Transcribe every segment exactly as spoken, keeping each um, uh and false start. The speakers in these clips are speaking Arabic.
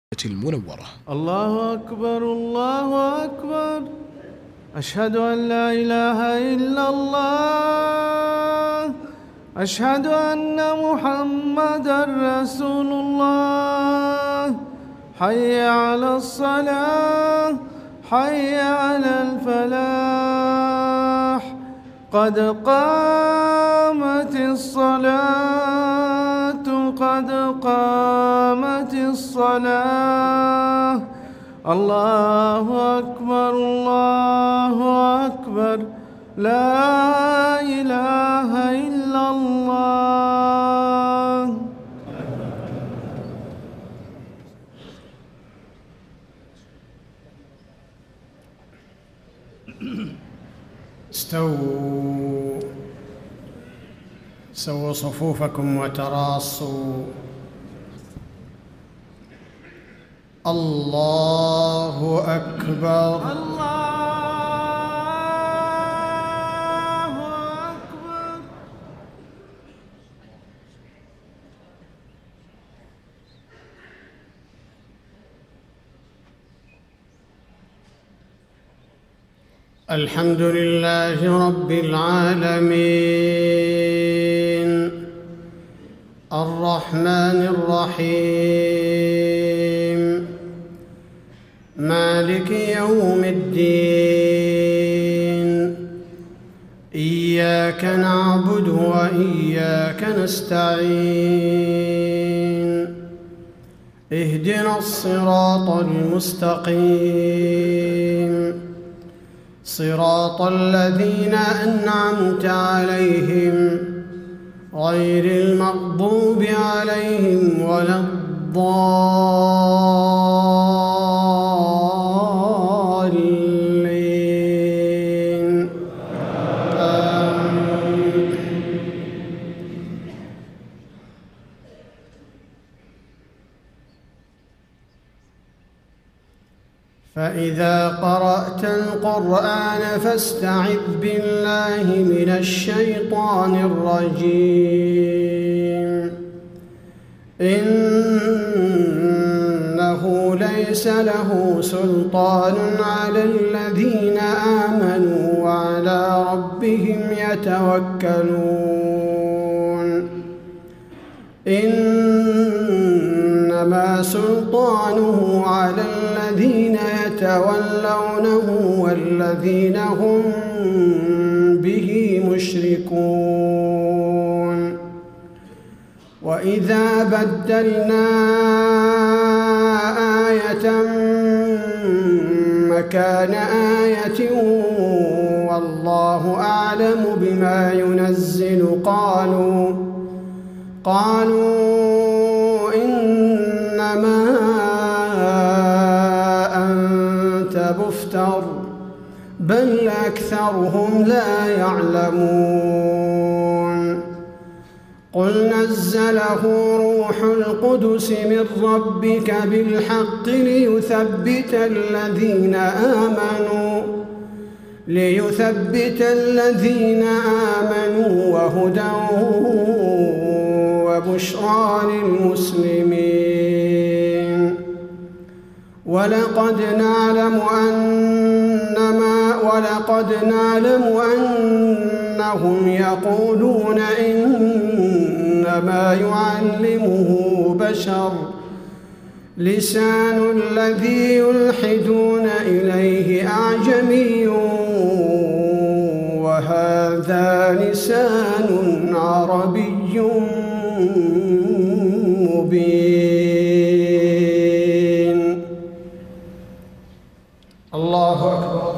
المنورة. الله أكبر الله أكبر، أشهد أن لا إله إلا الله، أشهد أن محمدًا رسول الله. حي على الصلاة، حي على الفلاح، قد قامت الصلاة، قد قامت الصلاة. الله أكبر الله أكبر، لا إله إلا الله. استووا سووا صفوفكم وتراصوا. الله أكبر الله أكبر. الحمد لله رب العالمين، الرحمن الرحيم، مالك يوم الدين. إياك نعبد وإياك نستعين، اهدنا الصراط المستقيم، صراط الذين أنعمت عليهم غير المغضوب عليهم ولا الضالين. آمين. فإذا قرأت القرآن فاستعذ بالله من الشيطان الرجيم، إنه ليس له سلطان على الذين آمنوا وعلى ربهم يتوكلون. إنما سلطانه على الذين يتولونه والذين هم به مشركون. وإذا بدلنا آية مكان آية والله أعلم بما ينزل قالوا قالوا إنما أنت مفتر، بل أكثرهم لا يعلمون. قل نزله روح القدس من ربك بالحق ليثبت الذين آمنوا ليثبت الذين آمنوا وهدى وبشرى للمسلمين. ولقد نعلم أنما ولقد نعلم أنهم يقولون إنما يعلمه بشر، لسان الذي يلحدون إليه أعجمي وهذا لسان عربي مبين. الله أكبر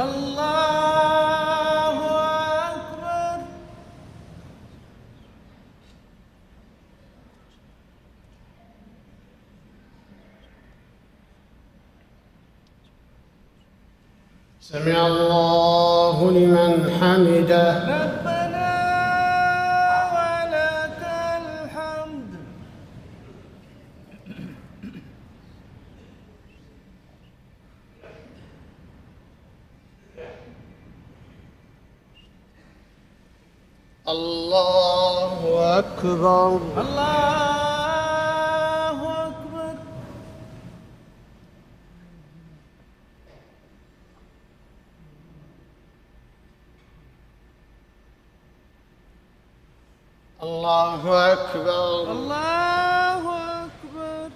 الله أكبر. سمع الله لمن حمده. ربنا ولك الحمد. الله أكبر الله أكبر. الله أكبر. الله أكبر.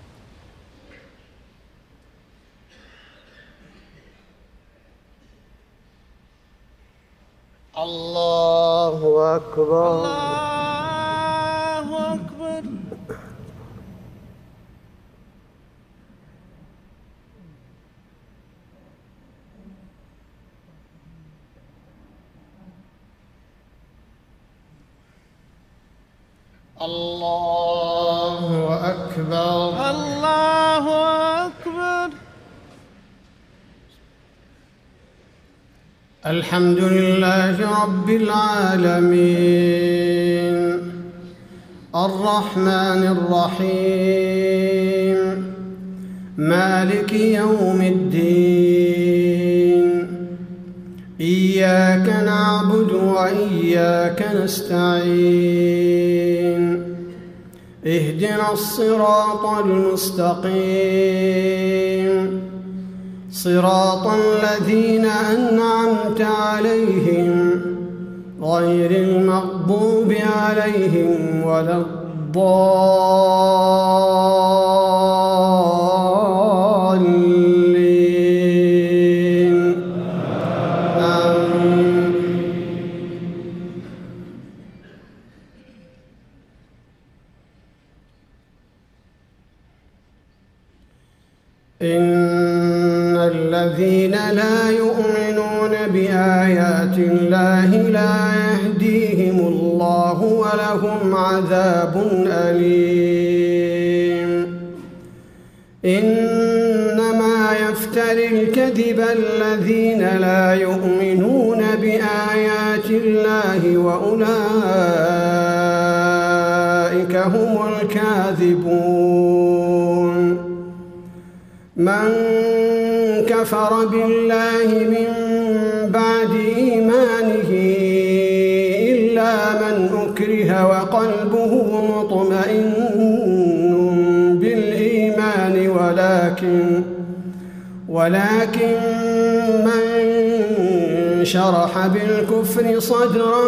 الله أكبر. الله أكبر. الله أكبر. الله أكبر. الحمد لله رب العالمين الرحمن الرحيم مالك يوم الدين إياك نعبد وإياك نستعين اهدنا الصراط المستقيم صراط الذين أنعمت عليهم غير المغضوب عليهم ولا الضالين آمين. إن الذين لا يؤمنون بآيات الله لا يهديهم الله ولهم عذاب أليم. إنما يفتري الكذب الذين لا يؤمنون بآيات الله وأولئك هم الكاذبون. من كفر بالله من بعد إيمانه إلا من أكره وقلبه مطمئن بالإيمان ولكن ولكن من شرح بالكفر صدرا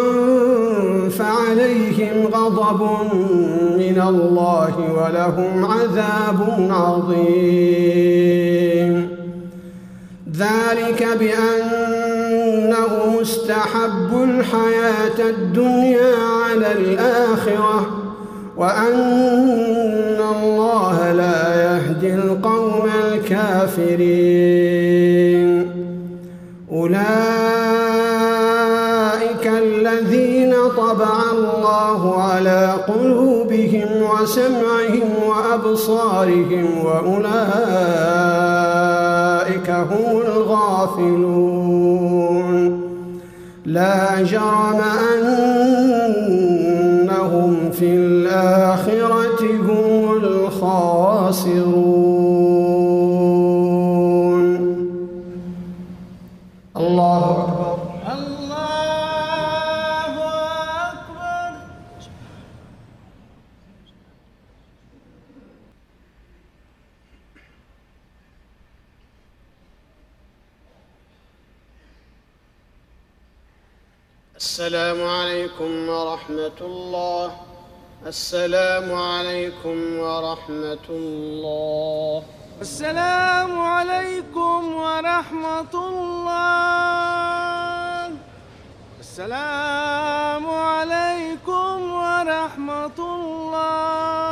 فعليهم غضب من الله ولهم عذاب عظيم. ذلك بأنه مستحب الحياة الدنيا على الآخرة وأن الله لا يهدي القوم الكافرين. أولئك الذين طبع الله على قلوبهم وسمعهم وأبصارهم وأولئك هم الغافلون. لا جرم أنهم في الآخرة هم الخاسرون. الله أكبر. الله أكبر. السلام عليكم ورحمة الله. السلام عليكم ورحمة الله. السلام عليكم ورحمة الله. السلام عليكم ورحمة الله.